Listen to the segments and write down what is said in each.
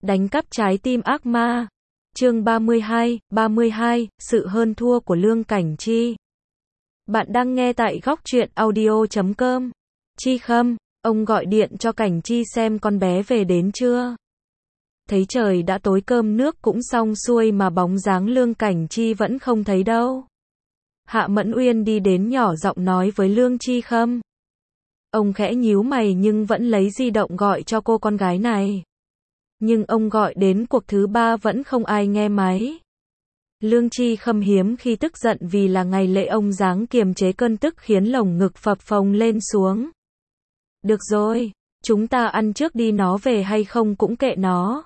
Đánh cắp trái tim ác ma. Chương 32, sự hơn thua của Lương Cảnh Chi. Bạn đang nghe tại góc truyện audio.com. Chi Khâm, ông gọi điện cho Cảnh Chi xem con bé về đến chưa. Thấy trời đã tối cơm nước cũng xong xuôi mà bóng dáng Lương Cảnh Chi vẫn không thấy đâu. Hạ Mẫn Uyên đi đến nhỏ giọng nói với Lương Chi Khâm. Ông khẽ nhíu mày nhưng vẫn lấy di động gọi cho cô con gái này. Nhưng ông gọi đến cuộc thứ 3 vẫn không ai nghe máy. Lương Chi Khâm hiếm khi tức giận vì là ngày lễ, ông dáng kiềm chế cơn tức khiến lồng ngực phập phồng lên xuống. Được rồi, chúng ta ăn trước đi, nó về hay không cũng kệ nó.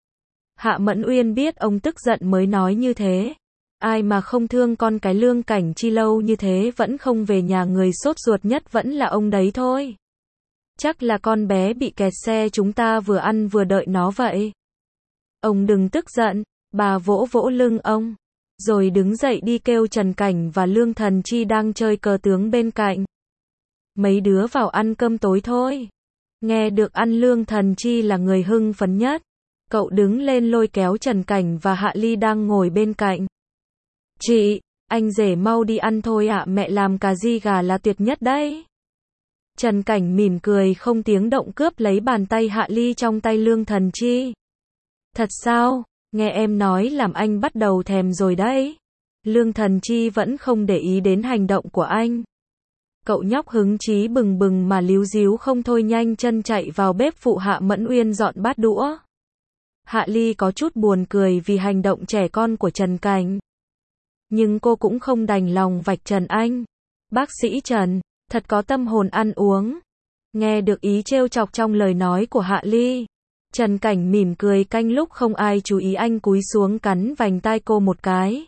Hạ Mẫn Uyên biết ông tức giận mới nói như thế. Ai mà không thương con cái Lương Cảnh Chi lâu như thế vẫn không về nhà, người sốt ruột nhất vẫn là ông đấy thôi. Chắc là con bé bị kẹt xe, chúng ta vừa ăn vừa đợi nó vậy. Ông đừng tức giận, bà vỗ vỗ lưng ông, rồi đứng dậy đi kêu Trần Cảnh và Lương Thần Chi đang chơi cờ tướng bên cạnh. Mấy đứa vào ăn cơm tối thôi. Nghe được ăn, Lương Thần Chi là người hưng phấn nhất. Cậu đứng lên lôi kéo Trần Cảnh và Hạ Ly đang ngồi bên cạnh. Chị, anh rể mau đi ăn thôi ạ, mẹ làm cà ri gà là tuyệt nhất đấy. Trần Cảnh mỉm cười không tiếng động cướp lấy bàn tay Hạ Ly trong tay Lương Thần Chi. Thật sao? Nghe em nói làm anh bắt đầu thèm rồi đấy. Lương Thần Chi vẫn không để ý đến hành động của anh. Cậu nhóc hứng chí bừng bừng mà líu díu không thôi, nhanh chân chạy vào bếp phụ Hạ Mẫn Uyên dọn bát đũa. Hạ Ly có chút buồn cười vì hành động trẻ con của Trần Cảnh. Nhưng cô cũng không đành lòng vạch trần anh. Bác sĩ Trần, thật có tâm hồn ăn uống. Nghe được ý trêu chọc trong lời nói của Hạ Ly, Trần Cảnh mỉm cười, canh lúc không ai chú ý anh cúi xuống cắn vành tai cô một cái.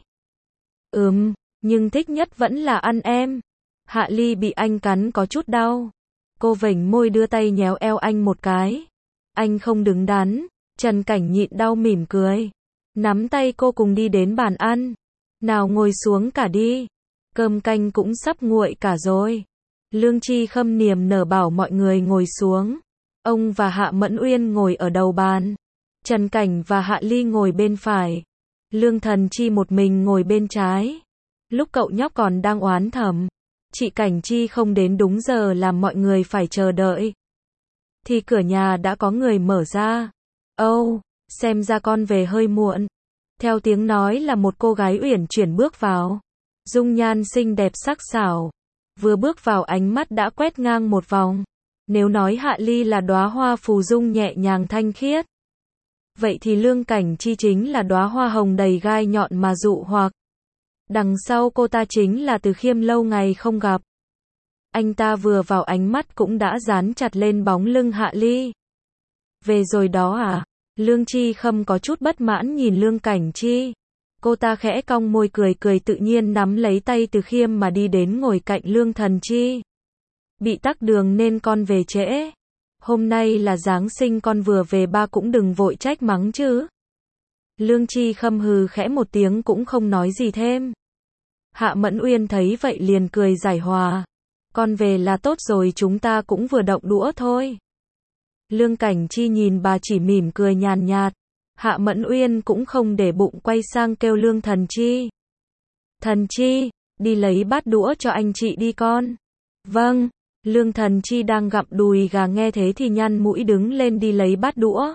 Nhưng thích nhất vẫn là ăn em. Hạ Ly bị anh cắn có chút đau. Cô vểnh môi đưa tay nhéo eo anh một cái. Anh không đứng đắn. Trần Cảnh nhịn đau mỉm cười. Nắm tay cô cùng đi đến bàn ăn. Nào ngồi xuống cả đi. Cơm canh cũng sắp nguội cả rồi. Lương Chi Khâm niềm nở bảo mọi người ngồi xuống. Ông và Hạ Mẫn Uyên ngồi ở đầu bàn. Trần Cảnh và Hạ Ly ngồi bên phải. Lương Thần Chi một mình ngồi bên trái. Lúc cậu nhóc còn đang oán thầm chị Cảnh Chi không đến đúng giờ làm mọi người phải chờ đợi, thì cửa nhà đã có người mở ra. Xem ra con về hơi muộn. Theo tiếng nói là một cô gái uyển chuyển bước vào. Dung nhan xinh đẹp sắc sảo. Vừa bước vào ánh mắt đã quét ngang một vòng. Nếu nói Hạ Ly là đóa hoa phù dung nhẹ nhàng thanh khiết, vậy thì Lương Cảnh Chi chính là đóa hoa hồng đầy gai nhọn mà dụ hoặc. Đằng sau cô ta chính là Từ Khiêm, lâu ngày không gặp. Anh ta vừa vào ánh mắt cũng đã dán chặt lên bóng lưng Hạ Ly. Về rồi đó à? Lương Chi Khâm có chút bất mãn nhìn Lương Cảnh Chi. Cô ta khẽ cong môi cười tự nhiên nắm lấy tay Từ Khiêm mà đi đến ngồi cạnh Lương Thần Chi. Bị tắc đường nên con về trễ. Hôm nay là Giáng sinh, con vừa về, ba cũng đừng vội trách mắng chứ. Lương Chi Khâm hừ khẽ một tiếng cũng không nói gì thêm. Hạ Mẫn Uyên thấy vậy liền cười giải hòa. Con về là tốt rồi, chúng ta cũng vừa động đũa thôi. Lương Cảnh Chi nhìn bà chỉ mỉm cười nhàn nhạt. Hạ Mẫn Uyên cũng không để bụng, quay sang kêu Lương Thần Chi. Thần Chi, đi lấy bát đũa cho anh chị đi con. Vâng. Lương Thần Chi đang gặm đùi gà nghe thế thì nhăn mũi đứng lên đi lấy bát đũa.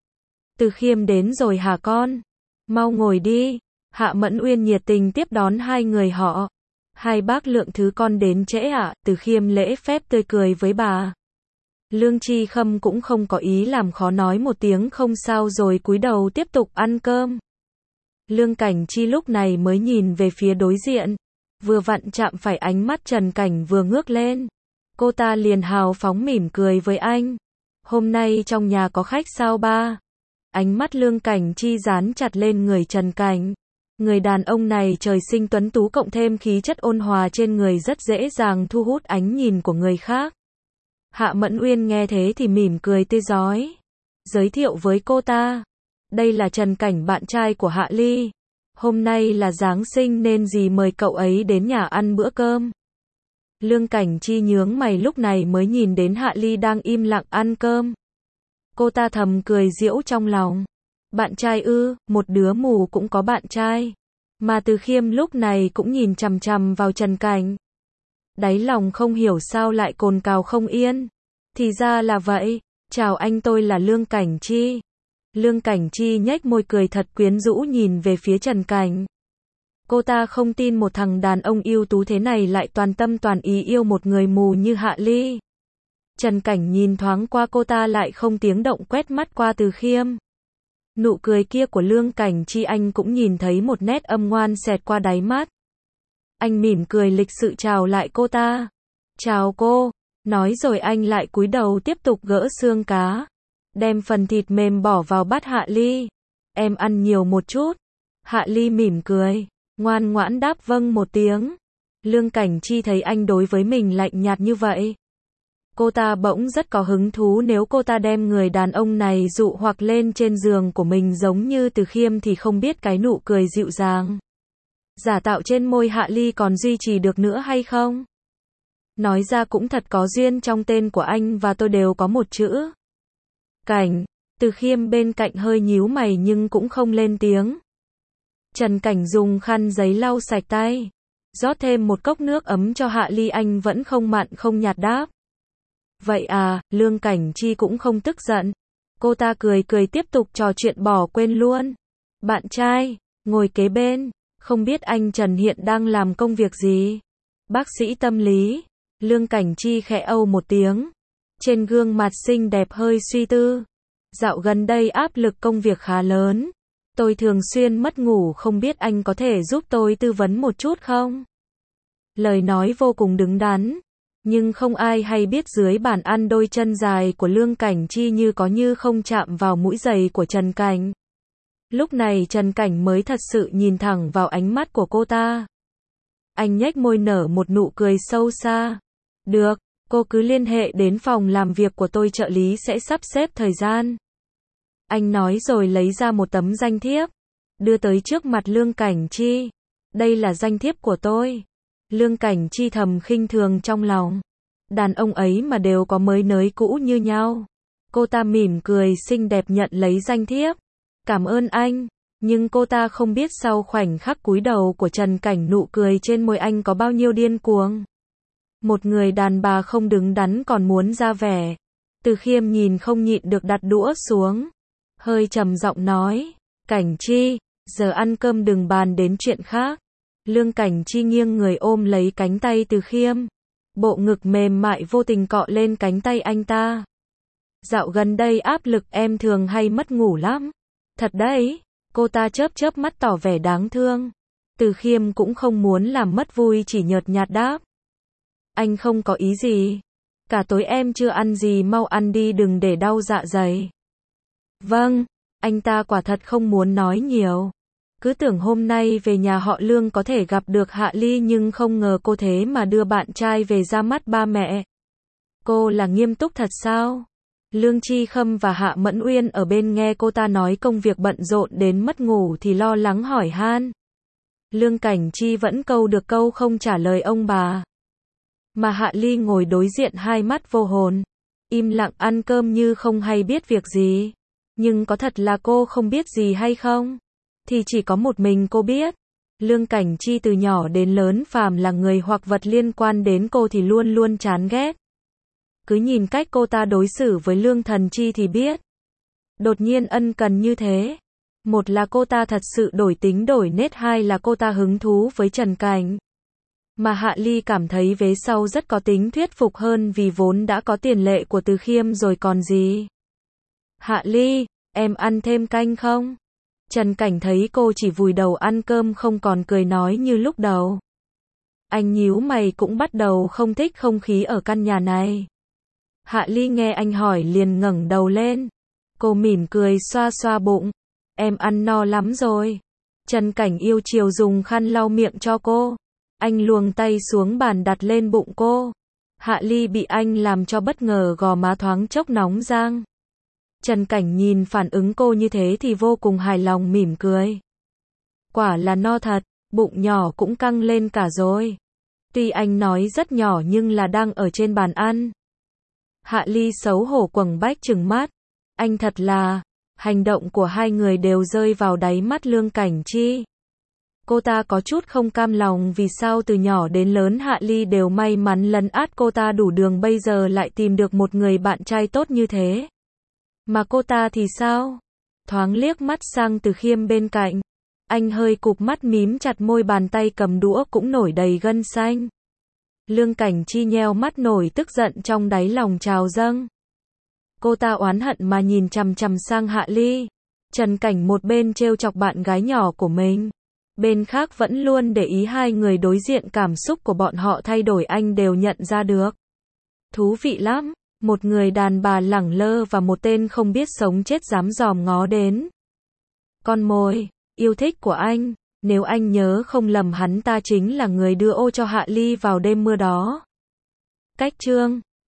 Từ Khiêm đến rồi hả con? Mau ngồi đi. Hạ Mẫn Uyên nhiệt tình tiếp đón hai người họ. Hai bác lượng thứ con đến trễ ạ. Từ Khiêm lễ phép tươi cười với bà. Lương Chi Khâm cũng không có ý làm khó, nói một tiếng không sao rồi cúi đầu tiếp tục ăn cơm. Lương Cảnh Chi lúc này mới nhìn về phía đối diện. Vừa vặn chạm phải ánh mắt Trần Cảnh vừa ngước lên. Cô ta liền hào phóng mỉm cười với anh. Hôm nay trong nhà có khách sao ba? Ánh mắt Lương Cảnh Chi dán chặt lên người Trần Cảnh. Người đàn ông này trời sinh tuấn tú cộng thêm khí chất ôn hòa trên người rất dễ dàng thu hút ánh nhìn của người khác. Hạ Mẫn Uyên nghe thế thì mỉm cười tươi rói. Giới thiệu với cô ta. Đây là Trần Cảnh, bạn trai của Hạ Ly. Hôm nay là Giáng sinh nên dì mời cậu ấy đến nhà ăn bữa cơm. Lương Cảnh Chi nhướng mày lúc này mới nhìn đến Hạ Ly đang im lặng ăn cơm. Cô ta thầm cười giễu trong lòng. Bạn trai ư? Một đứa mù cũng có bạn trai. Mà Từ Khiêm lúc này cũng nhìn chằm chằm vào Trần Cảnh. Đáy lòng không hiểu sao lại cồn cào không yên. Thì ra là vậy. Chào anh, tôi là Lương Cảnh Chi. Lương Cảnh Chi nhếch môi cười thật quyến rũ nhìn về phía Trần Cảnh. Cô ta không tin một thằng đàn ông ưu tú thế này lại toàn tâm toàn ý yêu một người mù như Hạ Ly. Trần Cảnh nhìn thoáng qua cô ta lại không tiếng động quét mắt qua Từ Khiêm. Nụ cười kia của Lương Cảnh Chi anh cũng nhìn thấy một nét âm ngoan xẹt qua đáy mắt. Anh mỉm cười lịch sự chào lại cô ta. Chào cô. Nói rồi anh lại cúi đầu tiếp tục gỡ xương cá. Đem phần thịt mềm bỏ vào bát Hạ Ly. Em ăn nhiều một chút. Hạ Ly mỉm cười. Ngoan ngoãn đáp vâng một tiếng. Lương Cảnh Chi thấy anh đối với mình lạnh nhạt như vậy. Cô ta bỗng rất có hứng thú nếu cô ta đem người đàn ông này dụ hoặc lên trên giường của mình giống như Từ Khiêm thì không biết cái nụ cười dịu dàng giả tạo trên môi Hạ Ly còn duy trì được nữa hay không? Nói ra cũng thật có duyên, trong tên của anh và tôi đều có một chữ Cảnh. Từ Khiêm bên cạnh hơi nhíu mày nhưng cũng không lên tiếng. Trần Cảnh dùng khăn giấy lau sạch tay. Rót thêm một cốc nước ấm cho Hạ Ly, anh vẫn không mặn không nhạt đáp. Vậy à, Lương Cảnh Chi cũng không tức giận. Cô ta cười cười tiếp tục trò chuyện bỏ quên luôn. Bạn trai, ngồi kế bên, không biết anh Trần hiện đang làm công việc gì? Bác sĩ tâm lý. Lương Cảnh Chi khẽ âu một tiếng. Trên gương mặt xinh đẹp hơi suy tư. Dạo gần đây áp lực công việc khá lớn. Tôi thường xuyên mất ngủ, không biết anh có thể giúp tôi tư vấn một chút không? Lời nói vô cùng đứng đắn. Nhưng không ai hay biết dưới bàn ăn đôi chân dài của Lương Cảnh Chi như có như không chạm vào mũi giày của Trần Cảnh. Lúc này Trần Cảnh mới thật sự nhìn thẳng vào ánh mắt của cô ta. Anh nhếch môi nở một nụ cười sâu xa. Được, cô cứ liên hệ đến phòng làm việc của tôi, trợ lý sẽ sắp xếp thời gian. Anh nói rồi lấy ra một tấm danh thiếp, đưa tới trước mặt Lương Cảnh Chi. Đây là danh thiếp của tôi. Lương Cảnh Chi thầm khinh thường trong lòng. Đàn ông ấy mà đều có mới nới cũ như nhau. Cô ta mỉm cười xinh đẹp nhận lấy danh thiếp. Cảm ơn anh. Nhưng cô ta không biết sau khoảnh khắc cúi đầu của Trần Cảnh, nụ cười trên môi anh có bao nhiêu điên cuồng. Một người đàn bà không đứng đắn còn muốn ra vẻ. Từ Khiêm nhìn không nhịn được đặt đũa xuống. Hơi trầm giọng nói. Cảnh Chi, giờ ăn cơm đừng bàn đến chuyện khác. Lương Cảnh Chi nghiêng người ôm lấy cánh tay Từ Khiêm. Bộ ngực mềm mại vô tình cọ lên cánh tay anh ta. Dạo gần đây áp lực em thường hay mất ngủ lắm. Thật đấy. Cô ta chớp chớp mắt tỏ vẻ đáng thương. Từ Khiêm cũng không muốn làm mất vui, chỉ nhợt nhạt đáp. Anh không có ý gì. Cả tối em chưa ăn gì, mau ăn đi đừng để đau dạ dày. Vâng, anh ta quả thật không muốn nói nhiều. Cứ tưởng hôm nay về nhà họ Lương có thể gặp được Hạ Ly, nhưng không ngờ cô thế mà đưa bạn trai về ra mắt ba mẹ. Cô là nghiêm túc thật sao? Lương Chi Khâm và Hạ Mẫn Uyên ở bên nghe cô ta nói công việc bận rộn đến mất ngủ thì lo lắng hỏi han. Lương Cảnh Chi vẫn câu được câu không trả lời ông bà. Mà Hạ Ly ngồi đối diện hai mắt vô hồn, im lặng ăn cơm như không hay biết việc gì. Nhưng có thật là cô không biết gì hay không? Thì chỉ có một mình cô biết. Lương Cảnh Chi từ nhỏ đến lớn phàm là người hoặc vật liên quan đến cô thì luôn luôn chán ghét. Cứ nhìn cách cô ta đối xử với Lương Thần Chi thì biết. Đột nhiên ân cần như thế. Một là cô ta thật sự đổi tính đổi nết, hai là cô ta hứng thú với Trần Cảnh. Mà Hạ Ly cảm thấy vế sau rất có tính thuyết phục hơn vì vốn đã có tiền lệ của Từ Khiêm rồi còn gì. Hạ Ly, em ăn thêm canh không? Trần Cảnh thấy cô chỉ vùi đầu ăn cơm không còn cười nói như lúc đầu. Anh nhíu mày, cũng bắt đầu không thích không khí ở căn nhà này. Hạ Ly nghe anh hỏi liền ngẩng đầu lên. Cô mỉm cười xoa xoa bụng. Em ăn no lắm rồi. Trần Cảnh yêu chiều dùng khăn lau miệng cho cô. Anh luồng tay xuống bàn đặt lên bụng cô. Hạ Ly bị anh làm cho bất ngờ, gò má thoáng chốc nóng rang. Trần Cảnh nhìn phản ứng cô như thế thì vô cùng hài lòng, mỉm cười. Quả là no thật, bụng nhỏ cũng căng lên cả rồi. Tuy anh nói rất nhỏ nhưng là đang ở trên bàn ăn. Hạ Ly xấu hổ quầng bách trừng mắt. Anh thật là, Hành động của hai người đều rơi vào đáy mắt Lương Cảnh Chi. Cô ta có chút không cam lòng vì sao từ nhỏ đến lớn Hạ Ly đều may mắn lấn át cô ta đủ đường bây giờ lại tìm được một người bạn trai tốt như thế. Mà cô ta thì sao? Thoáng liếc mắt sang Từ Khiêm bên cạnh. Anh hơi cụp mắt mím chặt môi, bàn tay cầm đũa cũng nổi đầy gân xanh. Lương Cảnh Chi nheo mắt, nổi tức giận trong đáy lòng trào dâng. Cô ta oán hận mà nhìn chằm chằm sang Hạ Ly. Trần Cảnh một bên trêu chọc bạn gái nhỏ của mình, bên khác vẫn luôn để ý hai người đối diện, cảm xúc của bọn họ thay đổi anh đều nhận ra được. Thú vị lắm, một người đàn bà lẳng lơ và một tên không biết sống chết dám dòm ngó đến. Con mồi, yêu thích của anh, nếu anh nhớ không lầm hắn ta chính là người đưa ô cho Hạ Ly vào đêm mưa đó. Cách chương